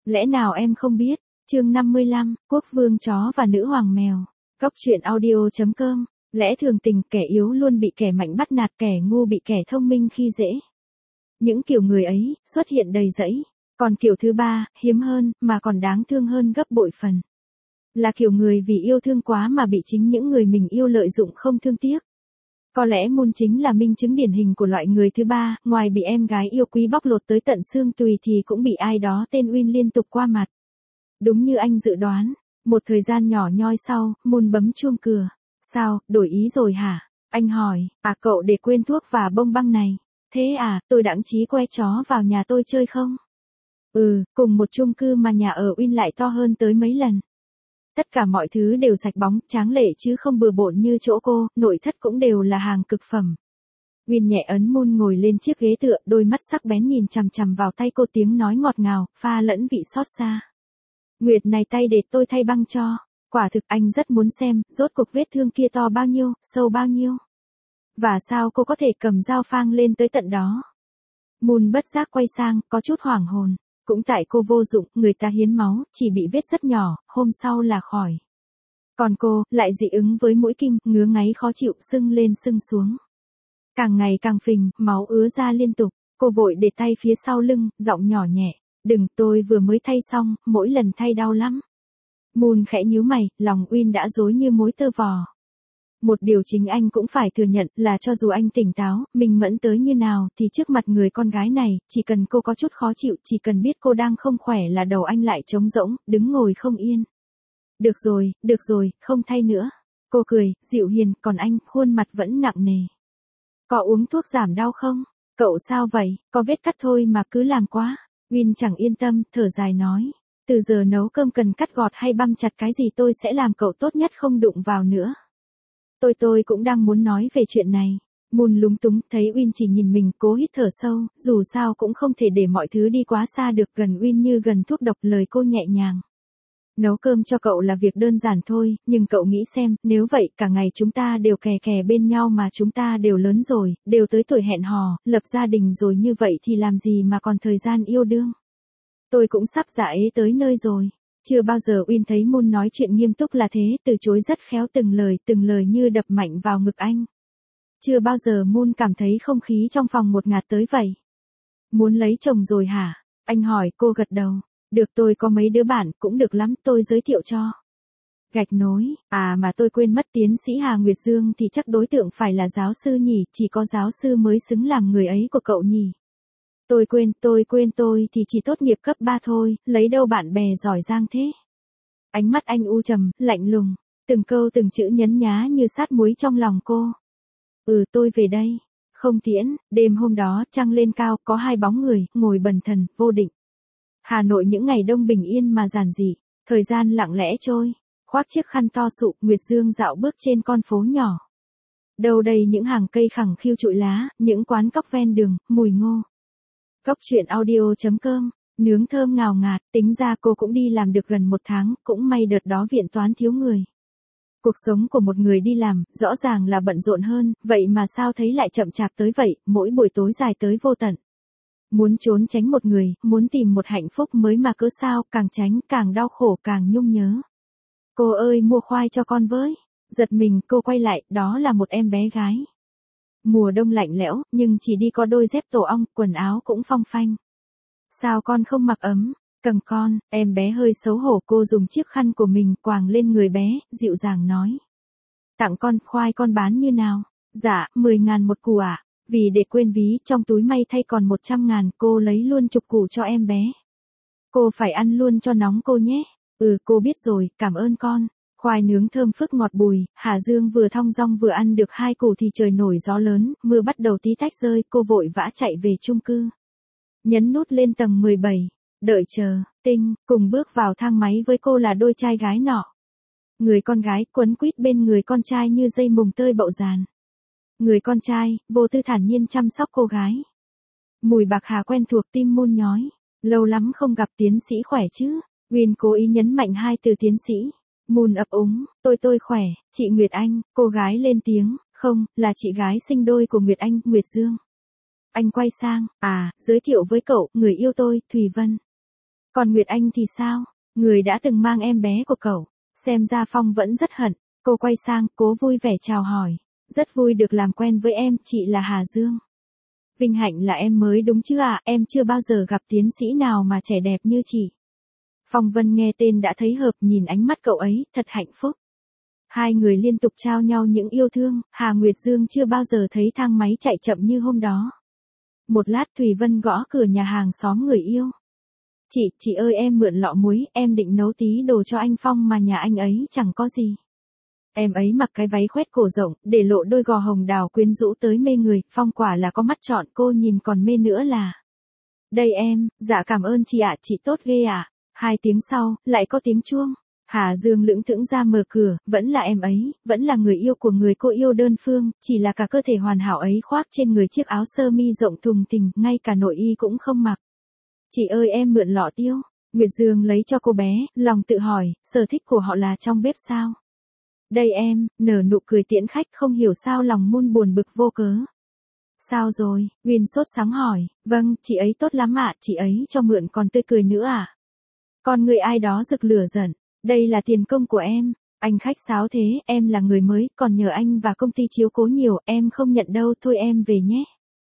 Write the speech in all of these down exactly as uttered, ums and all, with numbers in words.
Lẽ nào em không biết? Chương năm mươi lăm, Quốc vương chó và nữ hoàng mèo. Cốc truyện audio chấm com. Lẽ thường tình, kẻ yếu luôn bị kẻ mạnh bắt nạt, kẻ ngu bị kẻ thông minh khi dễ. Những kiểu người ấy xuất hiện đầy rẫy, còn kiểu thứ ba, hiếm hơn, mà còn đáng thương hơn gấp bội phần. Là kiểu người vì yêu thương quá mà bị chính những người mình yêu lợi dụng không thương tiếc. Có lẽ Moon chính là minh chứng điển hình của loại người thứ ba, ngoài bị em gái yêu quý bóc lột tới tận xương tùy thì cũng bị ai đó tên Win liên tục qua mặt. Đúng như anh dự đoán, một thời gian nhỏ nhoi sau, Moon bấm chuông cửa. Sao, đổi ý rồi hả? Anh hỏi, à cậu để quên thuốc và bông băng này. Thế à, tôi đãng chí que chó vào nhà tôi chơi không? Ừ, cùng một chung cư mà nhà ở Win lại to hơn tới mấy lần. Tất cả mọi thứ đều sạch bóng, tráng lệ chứ không bừa bộn như chỗ cô, nội thất cũng đều là hàng cực phẩm. Win nhẹ ấn Moon ngồi lên chiếc ghế tựa, đôi mắt sắc bén nhìn chằm chằm vào tay cô, tiếng nói ngọt ngào, pha lẫn vị xót xa. Nguyệt này tay để tôi thay băng cho. Quả thực anh rất muốn xem, rốt cuộc vết thương kia to bao nhiêu, sâu bao nhiêu. Và sao cô có thể cầm dao phang lên tới tận đó? Moon bất giác quay sang, có chút hoảng hồn. Cũng tại cô vô dụng, người ta hiến máu, chỉ bị vết rất nhỏ, hôm sau là khỏi. Còn cô, lại dị ứng với mũi kim, ngứa ngáy khó chịu, sưng lên sưng xuống. Càng ngày càng phình, máu ứa ra liên tục, cô vội để tay phía sau lưng, giọng nhỏ nhẹ. Đừng, tôi vừa mới thay xong, mỗi lần thay đau lắm. Moon khẽ nhíu mày, lòng Win đã rối như mối tơ vò. Một điều chính anh cũng phải thừa nhận là cho dù anh tỉnh táo, minh mẫn tới như nào thì trước mặt người con gái này, chỉ cần cô có chút khó chịu, chỉ cần biết cô đang không khỏe là đầu anh lại trống rỗng, đứng ngồi không yên. Được rồi, được rồi, không thay nữa. Cô cười, dịu hiền, còn anh, khuôn mặt vẫn nặng nề. Có uống thuốc giảm đau không? Cậu sao vậy, có vết cắt thôi mà cứ làm quá. Win chẳng yên tâm, thở dài nói. Từ giờ nấu cơm cần cắt gọt hay băm chặt cái gì tôi sẽ làm, cậu tốt nhất không đụng vào nữa. Tôi tôi cũng đang muốn nói về chuyện này. Moon lúng túng, thấy Win chỉ nhìn mình, cố hít thở sâu, dù sao cũng không thể để mọi thứ đi quá xa được, gần Win như gần thuốc độc, lời cô nhẹ nhàng. Nấu cơm cho cậu là việc đơn giản thôi, nhưng cậu nghĩ xem, nếu vậy cả ngày chúng ta đều kè kè bên nhau mà chúng ta đều lớn rồi, đều tới tuổi hẹn hò, lập gia đình rồi, như vậy thì làm gì mà còn thời gian yêu đương. Tôi cũng sắp dạ ế tới nơi rồi. Chưa bao giờ Win thấy Moon nói chuyện nghiêm túc là thế, từ chối rất khéo từng lời, từng lời như đập mạnh vào ngực anh. Chưa bao giờ Moon cảm thấy không khí trong phòng ngột ngạt tới vậy. Muốn lấy chồng rồi hả? Anh hỏi, cô gật đầu. Được, tôi có mấy đứa bạn, cũng được lắm, tôi giới thiệu cho. Gạch nối, à mà tôi quên mất, tiến sĩ Hà Nguyệt Dương thì chắc đối tượng phải là giáo sư nhỉ, chỉ có giáo sư mới xứng làm người ấy của cậu nhỉ. Tôi quên, tôi quên tôi thì chỉ tốt nghiệp cấp ba thôi, lấy đâu bạn bè giỏi giang thế. Ánh mắt anh u trầm, lạnh lùng, từng câu từng chữ nhấn nhá như sát muối trong lòng cô. Ừ, tôi về đây. Không tiễn, đêm hôm đó, trăng lên cao, có hai bóng người, ngồi bần thần, vô định. Hà Nội những ngày đông bình yên mà giản dị, thời gian lặng lẽ trôi, khoác chiếc khăn to sụ, Nguyệt Dương dạo bước trên con phố nhỏ. Đâu đây những hàng cây khẳng khiu trụi lá, những quán cóc ven đường, mùi ngô. Cốc truyện audio chấm com, nướng thơm ngào ngạt, tính ra cô cũng đi làm được gần một tháng, cũng may đợt đó viện toán thiếu người. Cuộc sống của một người đi làm, rõ ràng là bận rộn hơn, vậy mà sao thấy lại chậm chạp tới vậy, mỗi buổi tối dài tới vô tận. Muốn trốn tránh một người, muốn tìm một hạnh phúc mới mà cớ sao, càng tránh, càng đau khổ, càng nhung nhớ. Cô ơi, mua khoai cho con với. Giật mình, cô quay lại, đó là một em bé gái. Mùa đông lạnh lẽo, nhưng chỉ đi có đôi dép tổ ong, quần áo cũng phong phanh. Sao con không mặc ấm? Cầm con, em bé hơi xấu hổ, cô dùng chiếc khăn của mình quàng lên người bé, dịu dàng nói. Tặng con, khoai con bán như nào? Dạ, mười ngàn một củ ạ. À? Vì để quên ví, trong túi may thay còn một trăm ngàn, cô lấy luôn chục củ cho em bé. Cô phải ăn luôn cho nóng cô nhé. Ừ, cô biết rồi, cảm ơn con. Khoai nướng thơm phức ngọt bùi, Hà Dương vừa thong dong vừa ăn được hai củ thì trời nổi gió lớn, mưa bắt đầu tí tách rơi, cô vội vã chạy về chung cư. Nhấn nút lên tầng mười bảy, đợi chờ, tinh, cùng bước vào thang máy với cô là đôi trai gái nọ. Người con gái quấn quýt bên người con trai như dây mùng tơi bậu dàn. Người con trai, vô tư thản nhiên chăm sóc cô gái. Mùi bạc hà quen thuộc, tim Moon nhói. Lâu lắm không gặp, tiến sĩ khỏe chứ? Win cố ý nhấn mạnh hai từ tiến sĩ. Moon ấp úng, tôi tôi khỏe, chị Nguyệt Anh, cô gái lên tiếng, không, là chị gái sinh đôi của Nguyệt Anh, Nguyệt Dương. Anh quay sang, à, giới thiệu với cậu, người yêu tôi, Thùy Vân. Còn Nguyệt Anh thì sao? Người đã từng mang em bé của cậu. Xem ra Phong vẫn rất hận. Cô quay sang, cố vui vẻ chào hỏi. Rất vui được làm quen với em, chị là Hà Dương. Vinh hạnh là em mới đúng chứ à, em chưa bao giờ gặp tiến sĩ nào mà trẻ đẹp như chị. Phong Vân nghe tên đã thấy hợp, nhìn ánh mắt cậu ấy, thật hạnh phúc. Hai người liên tục trao nhau những yêu thương, Hà Nguyệt Dương chưa bao giờ thấy thang máy chạy chậm như hôm đó. Một lát Thùy Vân gõ cửa nhà hàng xóm người yêu. Chị, chị ơi em mượn lọ muối, em định nấu tí đồ cho anh Phong mà nhà anh ấy chẳng có gì. Em ấy mặc cái váy khoét cổ rộng, để lộ đôi gò hồng đào quyến rũ tới mê người, Phong quả là có mắt trọn, cô nhìn còn mê nữa là. Đây em, dạ cảm ơn chị ạ, chị tốt ghê ạ. Hai tiếng sau, lại có tiếng chuông. Hà Dương lững thững ra mở cửa, vẫn là em ấy, vẫn là người yêu của người cô yêu đơn phương, chỉ là cả cơ thể hoàn hảo ấy khoác trên người chiếc áo sơ mi rộng thùng thình, ngay cả nội y cũng không mặc. Chị ơi em mượn lọ tiêu. Nguyệt Dương lấy cho cô bé, lòng tự hỏi, sở thích của họ là trong bếp sao? Đây em, nở nụ cười tiễn khách, không hiểu sao lòng mun buồn bực vô cớ. Sao rồi? Win sốt sáng hỏi. Vâng, chị ấy tốt lắm ạ, chị ấy cho mượn còn tươi cười nữa à? Con người ai đó rực lửa giận. Đây là tiền công của em. Anh khách sáo thế, em là người mới, còn nhờ anh và công ty chiếu cố nhiều, em không nhận đâu, thôi em về nhé.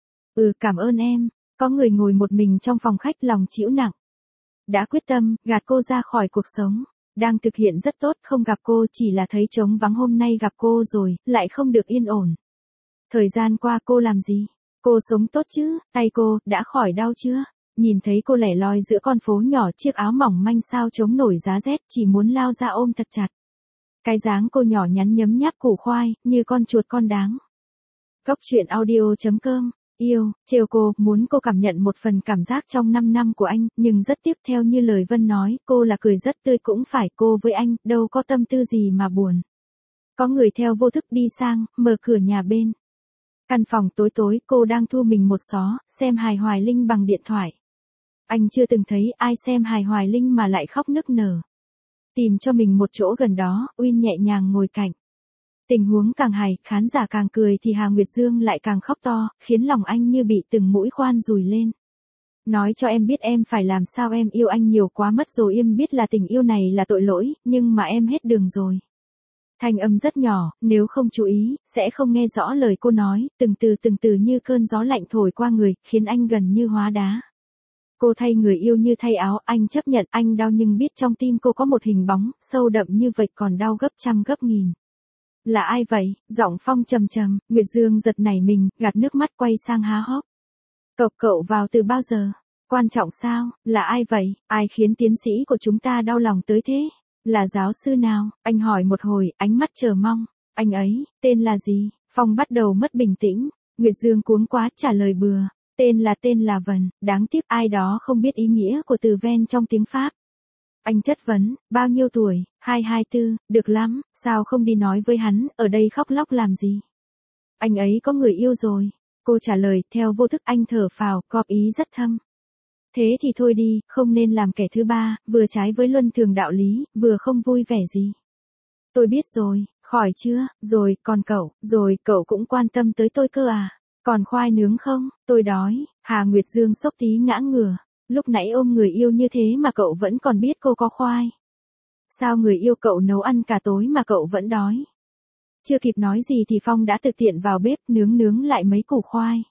Ừ, cảm ơn em. Có người ngồi một mình trong phòng khách, lòng chịu nặng. Đã quyết tâm, gạt cô ra khỏi cuộc sống. Đang thực hiện rất tốt, không gặp cô chỉ là thấy trống vắng, hôm nay gặp cô rồi, lại không được yên ổn. Thời gian qua cô làm gì? Cô sống tốt chứ, tay cô, đã khỏi đau chưa? Nhìn thấy cô lẻ loi giữa con phố nhỏ, chiếc áo mỏng manh sao chống nổi giá rét, chỉ muốn lao ra ôm thật chặt. Cái dáng cô nhỏ nhắn nhấm nháp củ khoai, như con chuột con đáng. Góc truyện audio chấm com. Yêu, trêu cô, muốn cô cảm nhận một phần cảm giác trong năm năm của anh, nhưng rất tiếc theo như lời Vân nói, cô là cười rất tươi cũng phải, cô với anh, đâu có tâm tư gì mà buồn. Có người theo vô thức đi sang, mở cửa nhà bên. Căn phòng tối tối, cô đang thu mình một xó, xem Hài Hoài Linh bằng điện thoại. Anh chưa từng thấy ai xem Hài Hoài Linh mà lại khóc nức nở. Tìm cho mình một chỗ gần đó, Win nhẹ nhàng ngồi cạnh. Tình huống càng hài, khán giả càng cười thì Hà Nguyệt Dương lại càng khóc to, khiến lòng anh như bị từng mũi khoan dùi lên. Nói cho em biết em phải làm sao, em yêu anh nhiều quá mất rồi, em biết là tình yêu này là tội lỗi, nhưng mà em hết đường rồi. Thanh âm rất nhỏ, nếu không chú ý, sẽ không nghe rõ lời cô nói, từng từ từng từ như cơn gió lạnh thổi qua người, khiến anh gần như hóa đá. Cô thay người yêu như thay áo, anh chấp nhận, anh đau nhưng biết trong tim cô có một hình bóng, sâu đậm như vậy còn đau gấp trăm gấp nghìn. Là ai vậy? Giọng Phong trầm trầm, Nguyệt Dương giật nảy mình, gạt nước mắt quay sang há hốc. Cậu cậu vào từ bao giờ? Quan trọng sao? Là ai vậy? Ai khiến tiến sĩ của chúng ta đau lòng tới thế? Là giáo sư nào? Anh hỏi một hồi, ánh mắt chờ mong. Anh ấy, tên là gì? Phong bắt đầu mất bình tĩnh. Nguyệt Dương cuống quá trả lời bừa. Tên là tên là Vân, đáng tiếc ai đó không biết ý nghĩa của từ ven trong tiếng Pháp. Anh chất vấn, bao nhiêu tuổi? hai hai tư, được lắm, sao không đi nói với hắn, ở đây khóc lóc làm gì? Anh ấy có người yêu rồi. Cô trả lời, theo vô thức anh thở phào, góp ý rất thâm. Thế thì thôi đi, không nên làm kẻ thứ ba, vừa trái với luân thường đạo lý, vừa không vui vẻ gì. Tôi biết rồi, khỏi chưa, rồi, còn cậu, rồi, cậu cũng quan tâm tới tôi cơ à? Còn khoai nướng không? Tôi đói. Hà Nguyệt Dương sốc tí ngã ngửa. Lúc nãy ôm người yêu như thế mà cậu vẫn còn biết cô có khoai. Sao người yêu cậu nấu ăn cả tối mà cậu vẫn đói? Chưa kịp nói gì thì Phong đã thực tiện vào bếp nướng nướng lại mấy củ khoai.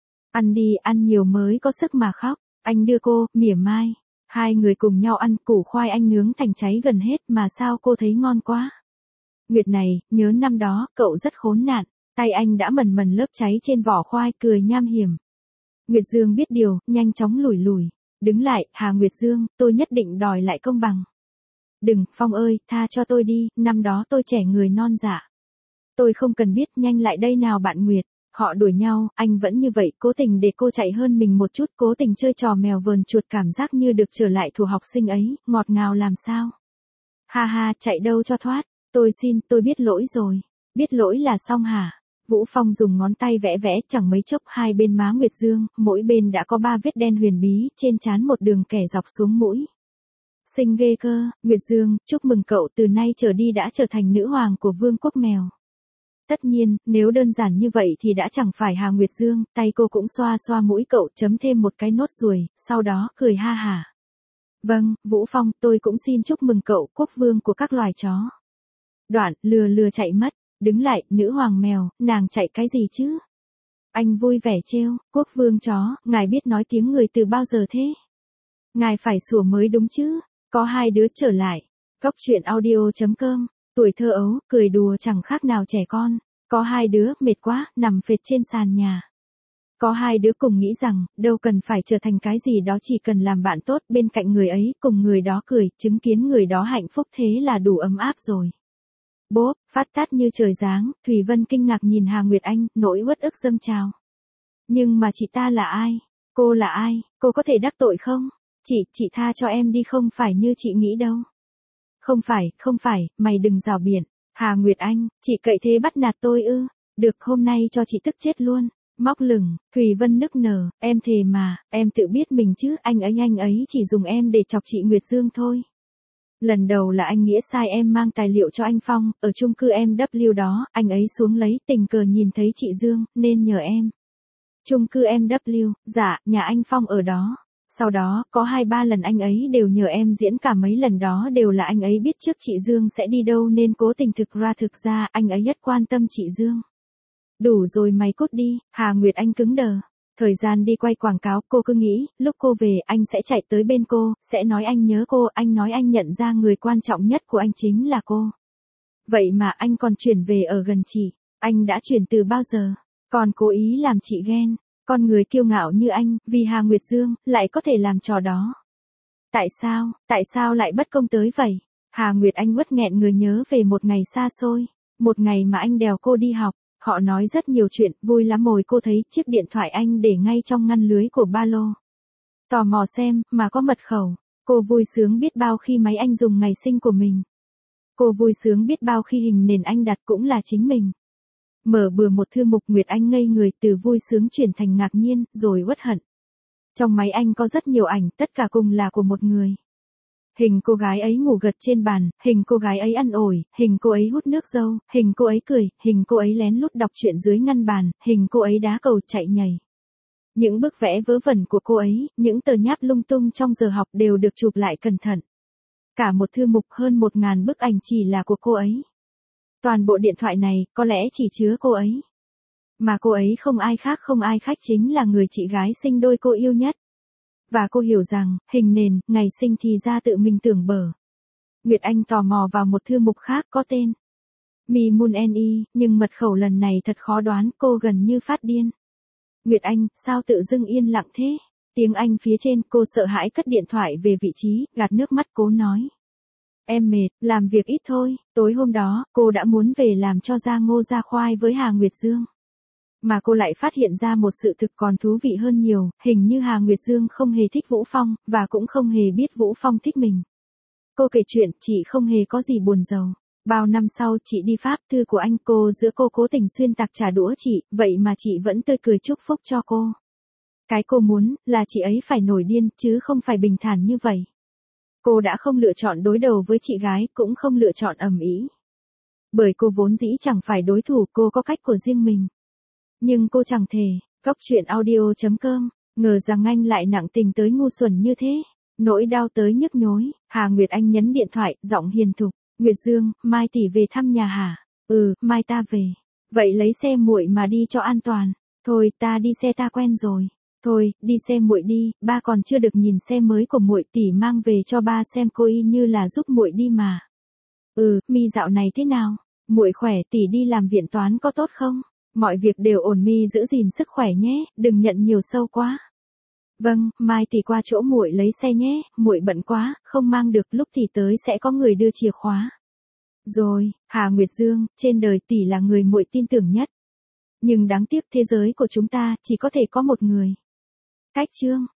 Ăn đi, ăn nhiều mới có sức mà khóc. Anh đưa cô, mỉa mai. Hai người cùng nhau ăn, củ khoai anh nướng thành cháy gần hết mà sao cô thấy ngon quá. Nguyệt này, nhớ năm đó, cậu rất khốn nạn. Tay anh đã mần mần lớp cháy trên vỏ khoai, cười nham hiểm. Nguyệt Dương biết điều, nhanh chóng lùi lùi. Đứng lại, Hà Nguyệt Dương, tôi nhất định đòi lại công bằng. Đừng, Phong ơi, tha cho tôi đi, năm đó tôi trẻ người non dạ. Tôi không cần biết, nhanh lại đây nào bạn Nguyệt. Họ đuổi nhau, anh vẫn như vậy, cố tình để cô chạy hơn mình một chút, cố tình chơi trò mèo vờn chuột, cảm giác như được trở lại thủ học sinh ấy, ngọt ngào làm sao. Ha ha, chạy đâu cho thoát, tôi xin, tôi biết lỗi rồi. Biết lỗi là xong hả? Vũ Phong dùng ngón tay vẽ vẽ, chẳng mấy chốc hai bên má Nguyệt Dương, mỗi bên đã có ba vết đen huyền bí, trên trán một đường kẻ dọc xuống mũi. Xinh ghê cơ, Nguyệt Dương, chúc mừng cậu, từ nay trở đi đã trở thành nữ hoàng của vương quốc mèo. Tất nhiên, nếu đơn giản như vậy thì đã chẳng phải Hà Nguyệt Dương, tay cô cũng xoa xoa mũi cậu, chấm thêm một cái nốt ruồi, sau đó cười ha hả. Vâng, Vũ Phong, tôi cũng xin chúc mừng cậu, quốc vương của các loài chó. Đoạn, lừa lừa chạy mất, đứng lại, nữ hoàng mèo, nàng chạy cái gì chứ? Anh vui vẻ trêu, quốc vương chó, ngài biết nói tiếng người từ bao giờ thế? Ngài phải sủa mới đúng chứ, có hai đứa trở lại. Góc truyện audio.com, tuổi thơ ấu, cười đùa chẳng khác nào trẻ con. Có hai đứa, mệt quá, nằm phệt trên sàn nhà. Có hai đứa cùng nghĩ rằng, đâu cần phải trở thành cái gì đó, chỉ cần làm bạn tốt bên cạnh người ấy, cùng người đó cười, chứng kiến người đó hạnh phúc thế là đủ ấm áp rồi. Bốp, phát tát như trời giáng, Thùy Vân kinh ngạc nhìn Hà Nguyệt Anh, nỗi uất ức dâng trào. Nhưng mà chị ta là ai? Cô là ai? Cô có thể đắc tội không? Chị, chị tha cho em đi, không phải như chị nghĩ đâu. Không phải, không phải, mày đừng rào biện. Hà Nguyệt Anh, chị cậy thế bắt nạt tôi ư? Được, hôm nay cho chị tức chết luôn. Móc lửng, Thùy Vân nức nở, em thề mà, em tự biết mình chứ, anh ấy anh ấy chỉ dùng em để chọc chị Nguyệt Dương thôi. Lần đầu là anh Nghĩa sai em mang tài liệu cho anh Phong, ở chung cư em W đó, anh ấy xuống lấy, tình cờ nhìn thấy chị Dương, nên nhờ em. Chung cư em W, dạ, nhà anh Phong ở đó. Sau đó, có hai ba lần anh ấy đều nhờ em diễn, cả mấy lần đó đều là anh ấy biết trước chị Dương sẽ đi đâu nên cố tình, thực ra thực ra anh ấy rất quan tâm chị Dương. Đủ rồi, mày cút đi. Hà Nguyệt Anh cứng đờ. Thời gian đi quay quảng cáo, cô cứ nghĩ, lúc cô về, anh sẽ chạy tới bên cô, sẽ nói anh nhớ cô, anh nói anh nhận ra người quan trọng nhất của anh chính là cô. Vậy mà anh còn chuyển về ở gần chị. Anh đã chuyển từ bao giờ? Còn cố ý làm chị ghen. Con người kiêu ngạo như anh, vì Hà Nguyệt Dương, lại có thể làm trò đó. Tại sao, tại sao lại bất công tới vậy? Hà Nguyệt Anh uất nghẹn người nhớ về một ngày xa xôi. Một ngày mà anh đèo cô đi học. Họ nói rất nhiều chuyện, vui lắm mồi, cô thấy chiếc điện thoại anh để ngay trong ngăn lưới của ba lô. Tò mò xem, mà có mật khẩu. Cô vui sướng biết bao khi máy anh dùng ngày sinh của mình. Cô vui sướng biết bao khi hình nền anh đặt cũng là chính mình. Mở bừa một thư mục, Nguyệt Anh ngây người, từ vui sướng chuyển thành ngạc nhiên, rồi uất hận. Trong máy anh có rất nhiều ảnh, tất cả cùng là của một người. Hình cô gái ấy ngủ gật trên bàn, hình cô gái ấy ăn ổi, hình cô ấy hút nước dâu, hình cô ấy cười, hình cô ấy lén lút đọc truyện dưới ngăn bàn, hình cô ấy đá cầu chạy nhảy. Những bức vẽ vớ vẩn của cô ấy, những tờ nháp lung tung trong giờ học đều được chụp lại cẩn thận. Cả một thư mục hơn một ngàn bức ảnh chỉ là của cô ấy. Toàn bộ điện thoại này, có lẽ chỉ chứa cô ấy. Mà cô ấy không ai khác, không ai khác chính là người chị gái sinh đôi cô yêu nhất. Và cô hiểu rằng, hình nền, ngày sinh thì ra tự mình tưởng bở. Nguyệt Anh tò mò vào một thư mục khác có tên Mi Moon en i, nhưng mật khẩu lần này thật khó đoán, cô gần như phát điên. Nguyệt Anh, sao tự dưng yên lặng thế? Tiếng Anh phía trên, cô sợ hãi cất điện thoại về vị trí, gạt nước mắt cố nói. Em mệt, làm việc ít thôi, tối hôm đó, cô đã muốn về làm cho ra ngô ra khoai với Hà Nguyệt Dương. Mà cô lại phát hiện ra một sự thực còn thú vị hơn nhiều, hình như Hà Nguyệt Dương không hề thích Vũ Phong, và cũng không hề biết Vũ Phong thích mình. Cô kể chuyện, chị không hề có gì buồn rầu. Bao năm sau, chị đi Pháp, thư của anh, cô giữa cô cố tình xuyên tạc trả đũa chị, vậy mà chị vẫn tươi cười chúc phúc cho cô. Cái cô muốn, là chị ấy phải nổi điên, chứ không phải bình thản như vậy. Cô đã không lựa chọn đối đầu với chị gái, cũng không lựa chọn ầm ĩ. Bởi cô vốn dĩ chẳng phải đối thủ, cô có cách của riêng mình. Nhưng cô chẳng thể. Góc truyện audio.com, ngờ rằng anh lại nặng tình tới ngu xuẩn như thế. Nỗi đau tới nhức nhối. Hà Nguyệt Anh nhấn điện thoại, giọng hiền thục. Nguyệt Dương, mai tỷ về thăm nhà hả? Ừ, mai ta về. Vậy lấy xe muội mà đi cho an toàn. Thôi, ta đi xe ta quen rồi. Thôi, đi xe muội đi, ba còn chưa được nhìn xe mới của muội, tỷ mang về cho ba xem, cô y như là giúp muội đi mà. Ừ, mi dạo này thế nào? Muội khỏe, tỷ đi làm viện toán có tốt không? Mọi việc đều ổn, mi giữ gìn sức khỏe nhé, đừng nhận nhiều sâu quá. Vâng, mai tỷ qua chỗ muội lấy xe nhé, muội bận quá, không mang được, lúc tỷ tới sẽ có người đưa chìa khóa. Rồi, Hà Nguyệt Dương, trên đời tỷ là người muội tin tưởng nhất. Nhưng đáng tiếc thế giới của chúng ta chỉ có thể có một người. Cách chương